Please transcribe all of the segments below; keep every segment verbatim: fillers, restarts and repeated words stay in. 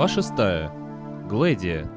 Глава шестая. Глэдия.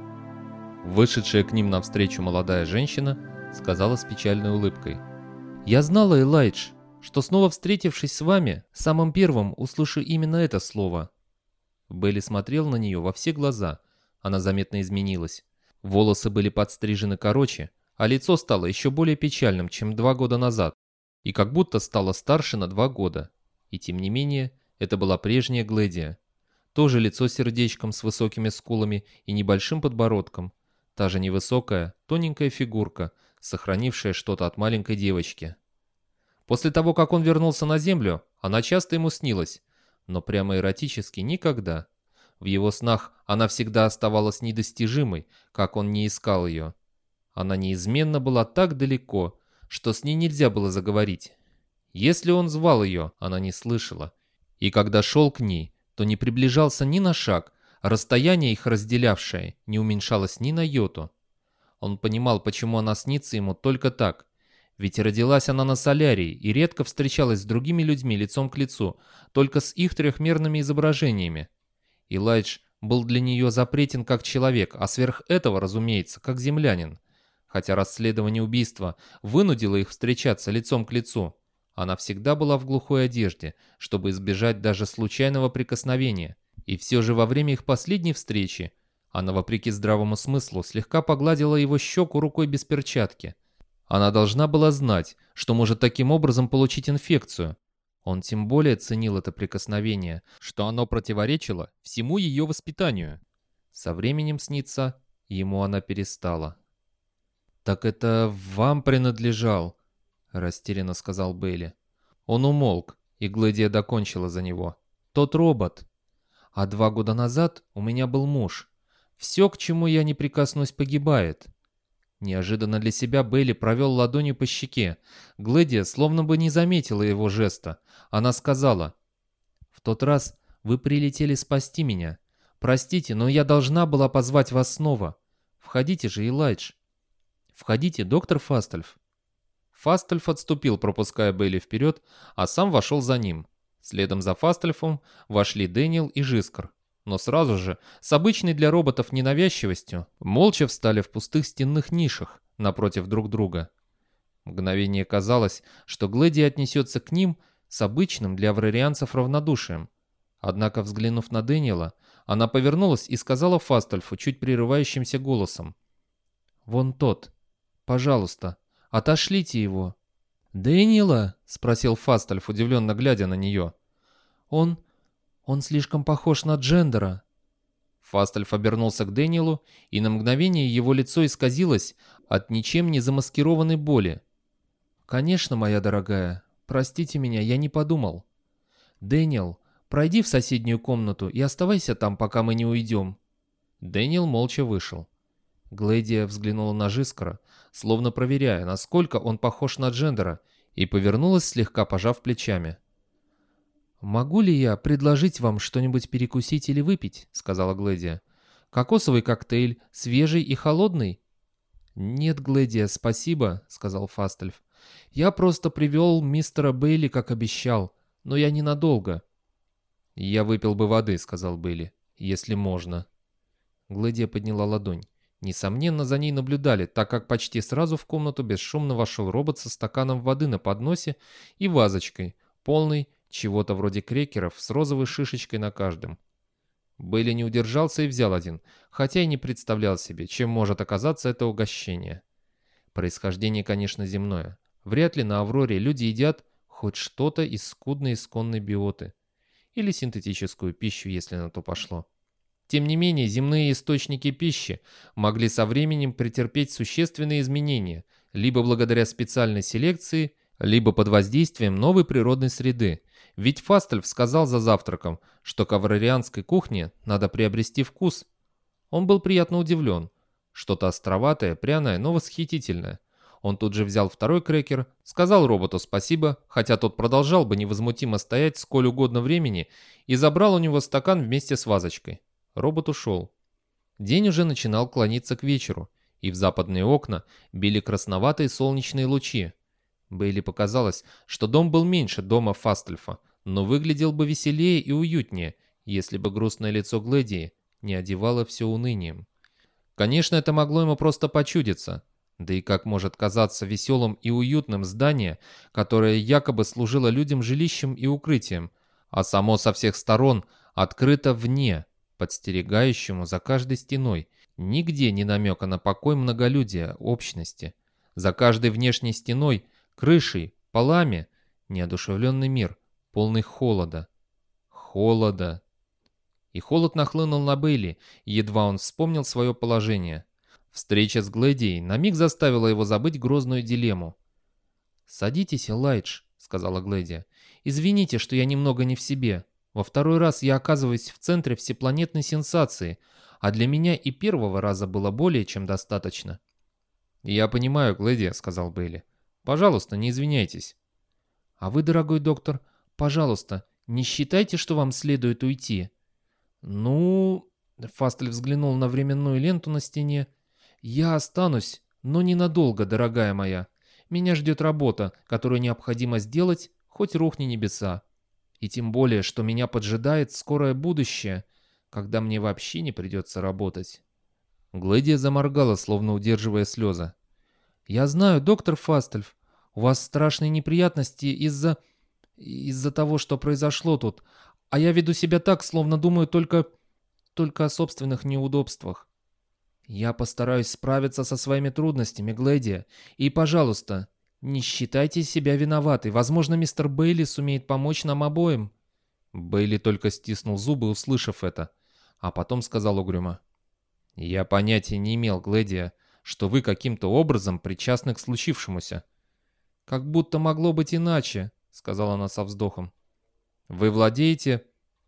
Вышедшая к ним навстречу молодая женщина сказала с печальной улыбкой: «Я знала, Элайдж, что снова встретившись с вами, самым первым услышу именно это слово». Белли смотрел на нее во все глаза. Она заметно изменилась. Волосы были подстрижены короче, а лицо стало еще более печальным, чем два года назад, и как будто стало старше на два года. И тем не менее, это была прежняя Глэдия. То же лицо с сердечком, с высокими скулами и небольшим подбородком. Та же невысокая, тоненькая фигурка, сохранившая что-то от маленькой девочки. После того, как он вернулся на землю, она часто ему снилась, но прямо эротически никогда. В его снах она всегда оставалась недостижимой, как он не искал ее. Она неизменно была так далеко, что с ней нельзя было заговорить. Если он звал ее, она не слышала. И когда шел к ней, то не приближался ни на шаг, а расстояние их разделявшее не уменьшалось ни на йоту. Он понимал, почему она снится ему только так. Ведь родилась она на Солярии и редко встречалась с другими людьми лицом к лицу, только с их трехмерными изображениями. Элайдж был для нее запретен как человек, а сверх этого, разумеется, как землянин. Хотя расследование убийства вынудило их встречаться лицом к лицу, она всегда была в глухой одежде, чтобы избежать даже случайного прикосновения. И все же во время их последней встречи она, вопреки здравому смыслу, слегка погладила его щеку рукой без перчатки. Она должна была знать, что может таким образом получить инфекцию. Он тем более ценил это прикосновение, что оно противоречило всему ее воспитанию. Со временем снится ему она перестала. «Так это вам принадлежал», — растерянно сказал Бейли. Он умолк, и Глэдия докончила за него. «Тот робот. А два года назад у меня был муж. Все, к чему я не прикоснусь, погибает». Неожиданно для себя Бейли провел ладонью по щеке. Глэдия словно бы не заметила его жеста. Она сказала: «В тот раз вы прилетели спасти меня. Простите, но я должна была позвать вас снова. Входите же, Элайдж. Входите, доктор Фастольф». Фастольф отступил, пропуская Бейли вперед, а сам вошел за ним. Следом за Фастольфом вошли Дэниел и Жискар. Но сразу же, с обычной для роботов ненавязчивостью, молча встали в пустых стенных нишах напротив друг друга. Мгновение казалось, что Глэдия отнесется к ним с обычным для аврарианцев равнодушием. Однако, взглянув на Дэниела, она повернулась и сказала Фастольфу чуть прерывающимся голосом: «Вон тот. Пожалуйста, отошлите его». «Дэниела?» — спросил Фастольф, удивленно глядя на нее. «Он... он слишком похож на Джендера». Фастольф обернулся к Дэниелу, и на мгновение его лицо исказилось от ничем не замаскированной боли. «Конечно, моя дорогая, простите меня, я не подумал. Дэниел, пройди в соседнюю комнату и оставайся там, пока мы не уйдем». Дэниел молча вышел. Глэдия взглянула на Жискара, словно проверяя, насколько он похож на Джендера, и повернулась, слегка пожав плечами. «Могу ли я предложить вам что-нибудь перекусить или выпить?» — сказала Глэдия. «Кокосовый коктейль, свежий и холодный?» «Нет, Глэдия, спасибо», — сказал Фастольф. «Я просто привел мистера Бейли, как обещал, но я ненадолго». «Я выпил бы воды», — сказал Бейли, — «если можно». Глэдия подняла ладонь. Несомненно, за ней наблюдали, так как почти сразу в комнату бесшумно вошел робот со стаканом воды на подносе и вазочкой, полной чего-то вроде крекеров с розовой шишечкой на каждом. Бейли не удержался и взял один, хотя и не представлял себе, чем может оказаться это угощение. Происхождение, конечно, земное. Вряд ли на Авроре люди едят хоть что-то из скудной исконной биоты. Или синтетическую пищу, если на то пошло. Тем не менее, земные источники пищи могли со временем претерпеть существенные изменения, либо благодаря специальной селекции, либо под воздействием новой природной среды. Ведь Фастольф сказал за завтраком, что к аврарианской кухне надо приобрести вкус. Он был приятно удивлен. Что-то островатое, пряное, но восхитительное. Он тут же взял второй крекер, сказал роботу спасибо, хотя тот продолжал бы невозмутимо стоять сколь угодно времени, и забрал у него стакан вместе с вазочкой. Робот ушел. День уже начинал клониться к вечеру, и в западные окна били красноватые солнечные лучи. Бейли показалось, что дом был меньше дома Фастольфа, но выглядел бы веселее и уютнее, если бы грустное лицо Глэдии не одевало все унынием. Конечно, это могло ему просто почудиться. Да и как может казаться веселым и уютным здание, которое якобы служило людям жилищем и укрытием, а само со всех сторон открыто вне, подстерегающему за каждой стеной, нигде не намека на покой многолюдия, общности. За каждой внешней стеной, крышей, полами неодушевленный мир, полный холода. Холода. И холод нахлынул на Бейли, едва он вспомнил свое положение. Встреча с Глэдией на миг заставила его забыть грозную дилемму. «Садитесь, Элайдж», — сказала Глэдия. «Извините, что я немного не в себе. Во второй раз я оказываюсь в центре всепланетной сенсации, а для меня и первого раза было более чем достаточно». «Я понимаю, Глэдия», — сказал Бейли. «Пожалуйста, не извиняйтесь». «А вы, дорогой доктор, пожалуйста, не считайте, что вам следует уйти». «Ну...» — Фастель взглянул на временную ленту на стене. «Я останусь, но ненадолго, дорогая моя. Меня ждет работа, которую необходимо сделать, хоть рухни небеса. И тем более, что меня поджидает скорое будущее, когда мне вообще не придется работать». Глэдия заморгала, словно удерживая слезы. «Я знаю, доктор Фастельф, у вас страшные неприятности из-за... из-за того, что произошло тут, а я веду себя так, словно думаю только... только о собственных неудобствах. Я постараюсь справиться со своими трудностями, Глэдия, и, пожалуйста, не считайте себя виноватой. Возможно, мистер Бейли сумеет помочь нам обоим». Бейли только стиснул зубы, услышав это, а потом сказал угрюмо: «Я понятия не имел, Глэдия, что вы каким-то образом причастны к случившемуся». «Как будто могло быть иначе», — сказала она со вздохом. «Вы владеете...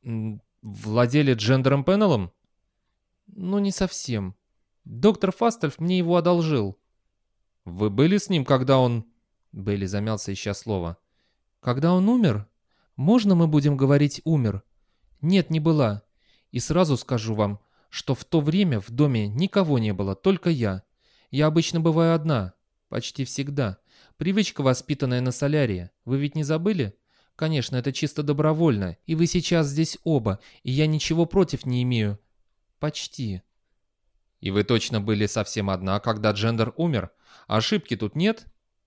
владели Джендером Пеннеллом?» «Ну, не совсем. Доктор Фастельф мне его одолжил». «Вы были с ним, когда он...» Бейли замялся, ища слово. «Когда он умер? Можно мы будем говорить «умер»?» «Нет, не была. И сразу скажу вам, что в то время в доме никого не было, только я. Я обычно бываю одна. Почти всегда. Привычка, воспитанная на солярии. Вы ведь не забыли? Конечно, это чисто добровольно, и вы сейчас здесь оба, и я ничего против не имею. Почти». «И вы точно были совсем одна, когда Джендер умер? Ошибки тут нет?»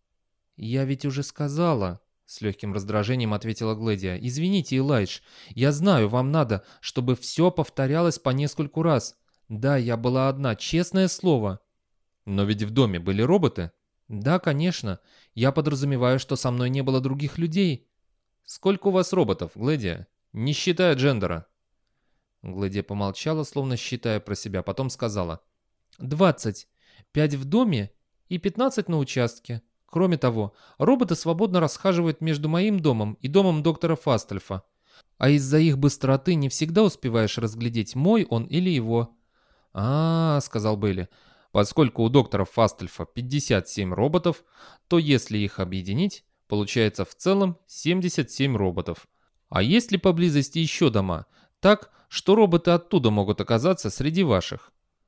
«Я ведь уже сказала», — с легким раздражением ответила Глэдия. «Извините, Элайдж, я знаю, вам надо, чтобы все повторялось по нескольку раз. Да, я была одна, честное слово». «Но ведь в доме были роботы?» «Да, конечно. Я подразумеваю, что со мной не было других людей». «Сколько у вас роботов, Глэдия? Не считая Джендера?» Глэдия помолчала, словно считая про себя, потом сказала: «Двадцать. Пять в доме и пятнадцать на участке. Кроме того, роботы свободно расхаживают между моим домом и домом доктора Фастельфа. А из-за их быстроты не всегда успеваешь разглядеть, мой он или его». «А-а-а», — сказал Бейли, — «поскольку у доктора Фастельфа пятьдесят семь роботов, то если их объединить, получается в целом семьдесят семь роботов. А есть ли поблизости еще дома, так, что роботы оттуда могут оказаться среди ваших?»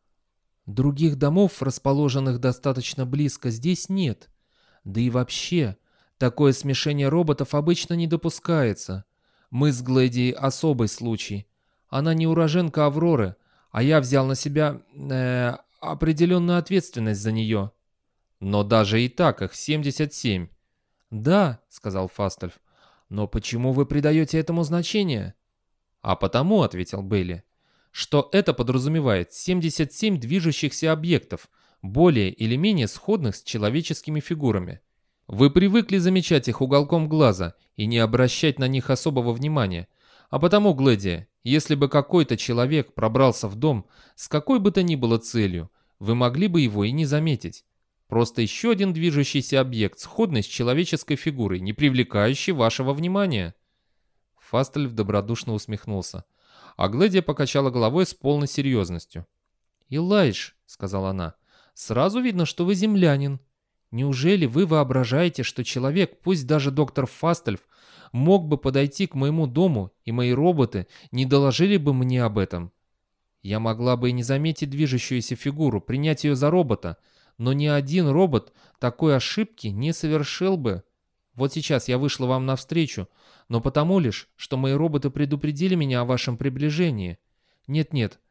«Других домов, расположенных достаточно близко, здесь нет. Да и вообще, такое смешение роботов обычно не допускается. Мы с Глэдией особый случай. Она не уроженка Авроры, а я взял на себя э, определенную ответственность за нее». «Но даже и так их семьдесят семь». «Да», — сказал Фастельф, — «но почему вы придаете этому значение?» «А потому», — ответил Бейли, — «что это подразумевает семьдесят семь движущихся объектов, более или менее сходных с человеческими фигурами. Вы привыкли замечать их уголком глаза и не обращать на них особого внимания. А потому, Глэдия, если бы какой-то человек пробрался в дом с какой бы то ни было целью, вы могли бы его и не заметить. Просто еще один движущийся объект, сходный с человеческой фигурой, не привлекающий вашего внимания». Фастельф добродушно усмехнулся, а Глэдия покачала головой с полной серьезностью. «Элайдж», — сказала она, — «сразу видно, что вы землянин. Неужели вы воображаете, что человек, пусть даже доктор Фастельф, мог бы подойти к моему дому, и мои роботы не доложили бы мне об этом? Я могла бы и не заметить движущуюся фигуру, принять ее за робота, но ни один робот такой ошибки не совершил бы. Вот сейчас я вышла вам навстречу, но потому лишь, что мои роботы предупредили меня о вашем приближении. Нет-нет,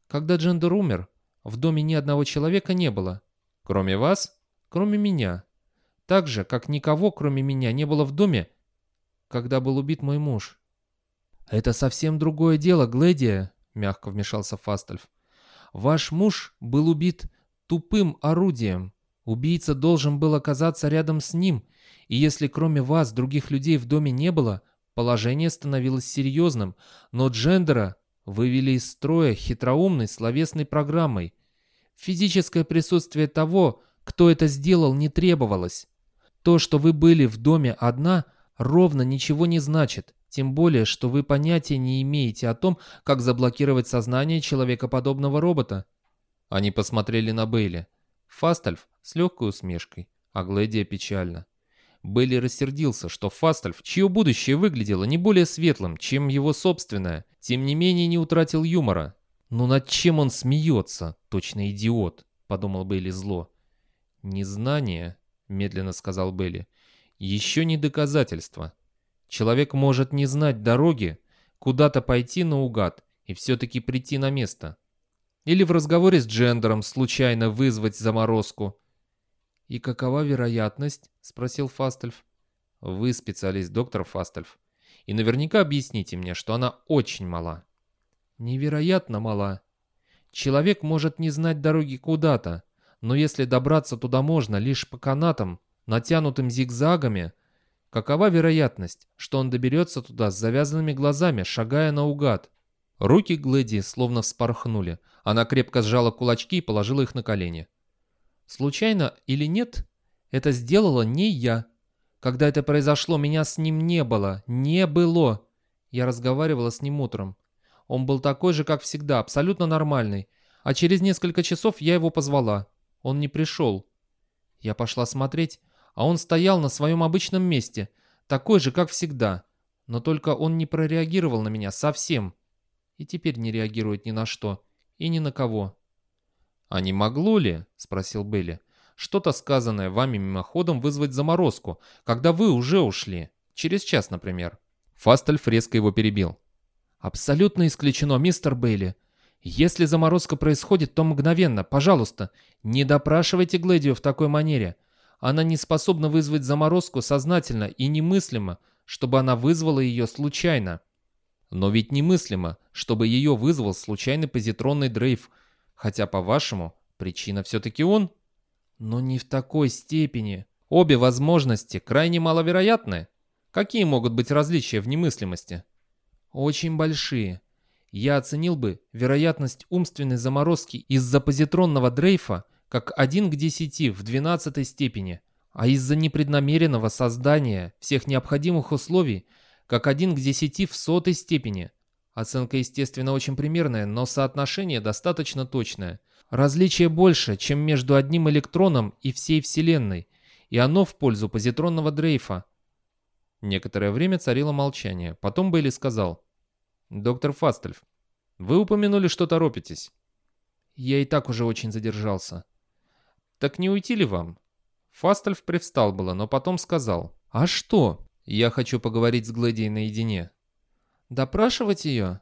Когда Джендер умер, в доме ни одного человека не было. Кроме вас, кроме меня. Так же, как никого, кроме меня, не было в доме, когда был убит мой муж. «Это совсем другое дело, Гледия», — мягко вмешался Фастальф. «Ваш муж был убит тупым орудием. Убийца должен был оказаться рядом с ним, и если кроме вас других людей в доме не было, положение становилось серьезным, но Джендера вывели из строя хитроумной словесной программой. Физическое присутствие того, кто это сделал, не требовалось. То, что вы были в доме одна, ровно ничего не значит, тем более, что вы понятия не имеете о том, как заблокировать сознание человекоподобного робота». Они посмотрели на Бейли. Фастальф с легкой усмешкой, а Гледия печально. Бейли рассердился, что Фастальф, чье будущее выглядело не более светлым, чем его собственное, тем не менее не утратил юмора. «Ну над чем он смеется, точно идиот», — подумал Бейли зло. «Незнание», — медленно сказал Бейли, — «еще не доказательство. Человек может не знать дороги, куда-то пойти наугад и все-таки прийти на место. Или в разговоре с Джендером случайно вызвать заморозку». «И какова вероятность?» — спросил Фастальф. «Вы специалист, доктор Фастальф, и наверняка объясните мне, что она очень мала». «Невероятно мала. Человек может не знать дороги куда-то, но если добраться туда можно лишь по канатам, натянутым зигзагами, какова вероятность, что он доберется туда с завязанными глазами, шагая наугад?» Руки Глэди словно вспорхнули. Она крепко сжала кулачки и положила их на колени. «Случайно или нет, это сделала не я. Когда это произошло, меня с ним не было. Не было. Я разговаривала с ним утром. Он был такой же, как всегда, абсолютно нормальный. А через несколько часов я его позвала. Он не пришел. Я пошла смотреть, а он стоял на своем обычном месте, такой же, как всегда. Но только он не прореагировал на меня совсем. И теперь не реагирует ни на что. И ни на кого». «А не могло ли, — спросил Бейли, — что-то сказанное вами мимоходом вызвать заморозку, когда вы уже ушли? Через час, например?» Фастальф резко его перебил. «Абсолютно исключено, мистер Бейли. Если заморозка происходит, то мгновенно. Пожалуйста, не допрашивайте Гледию в такой манере. Она не способна вызвать заморозку сознательно и немыслимо, чтобы она вызвала ее случайно». «Но ведь немыслимо, чтобы ее вызвал случайный позитронный дрейф, хотя, по-вашему, причина все-таки он». «Но не в такой степени. Обе возможности крайне маловероятны. Какие могут быть различия в немыслимости?» «Очень большие. Я оценил бы вероятность умственной заморозки из-за позитронного дрейфа как один к десяти в двенадцатой степени, а из-за непреднамеренного создания всех необходимых условий как один к десяти в сотой степени. Оценка, естественно, очень примерная, но соотношение достаточно точное. Различие больше, чем между одним электроном и всей Вселенной, и оно в пользу позитронного дрейфа». Некоторое время царило молчание. Потом Бейли сказал: «Доктор Фастальф, вы упомянули, что торопитесь». «Я и так уже очень задержался». «Так не уйти ли вам?» Фастальф привстал было, но потом сказал: «А что? Я хочу поговорить с Гледией наедине». «Допрашивать ее?»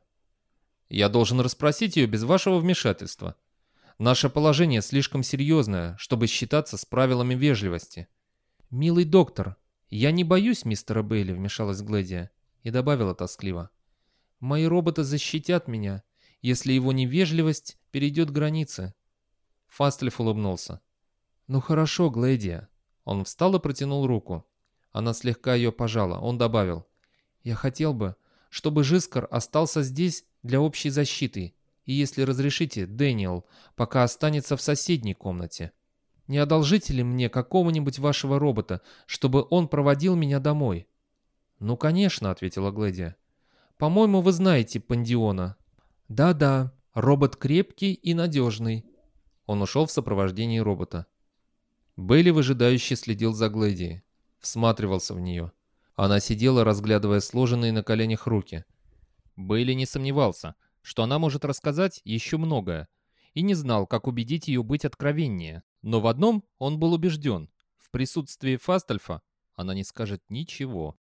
«Я должен расспросить ее без вашего вмешательства. Наше положение слишком серьезное, чтобы считаться с правилами вежливости». «Милый доктор, я не боюсь мистера Бейли», — вмешалась Гледия и добавила тоскливо: «Мои роботы защитят меня, если его невежливость перейдет границы». Фастальф улыбнулся. «Ну хорошо, Гледия». Он встал и протянул руку. Она слегка ее пожала. Он добавил: «Я хотел бы, чтобы Жискар остался здесь для общей защиты, и если разрешите, Дэниел пока останется в соседней комнате. Не одолжите ли мне какого-нибудь вашего робота, чтобы он проводил меня домой?» «Ну, конечно», — ответила Гледия. «По-моему, вы знаете Пандиона». «Да-да, робот крепкий и надежный». Он ушел в сопровождении робота. Бейли выжидающе следил за Гледией, всматривался в нее. Она сидела, разглядывая сложенные на коленях руки. Бейли не сомневался, что она может рассказать еще многое, и не знал, как убедить ее быть откровеннее. Но в одном он был убежден: в присутствии Фастальфа она не скажет ничего.